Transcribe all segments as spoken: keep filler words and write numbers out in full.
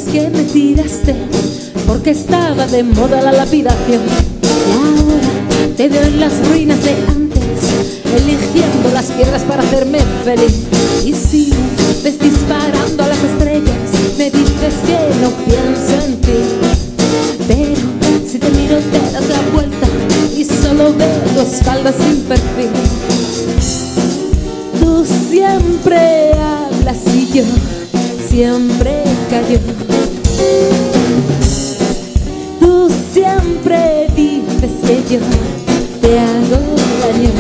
que me tiraste porque estaba de moda la lapidación. Y ahora te veo en las ruinas de antes, eligiendo las piedras para hacerme feliz. Y si me ves disparando a las estrellas, me dices que no pienso en ti. Pero si te miro te das la vuelta y solo veo tu espalda sin perfil. Tú siempre hablas y yo siempre callo. Tú siempre dices que yo te hago daño.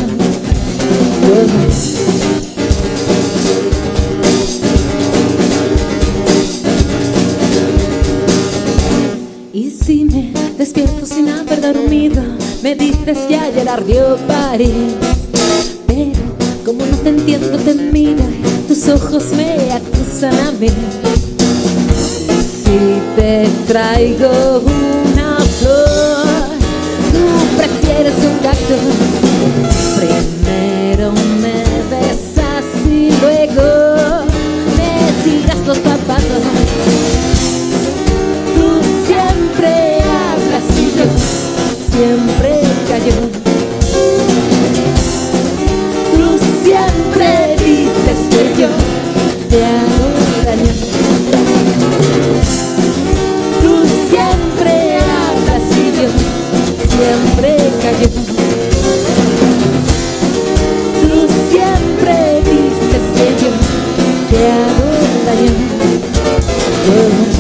Y si me despierto sin haber dormido, me dices que ayer ardió París. Pero como no te entiendo te miro y tus ojos me acusan a mí. Si te traigo una flor, tú prefieres un cactus. Primero me besas y luego me tiras los zapatos. Tú siempre hablas y yo siempre callo. Tú siempre dices que yo te hago daño. Tú siempre hablas y yo siempre callo. Tú siempre dices que yo te hago daño. Yo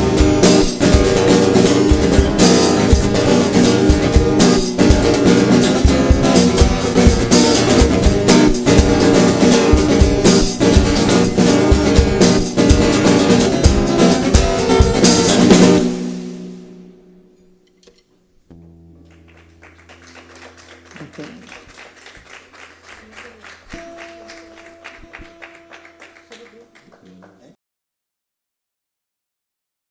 Okay.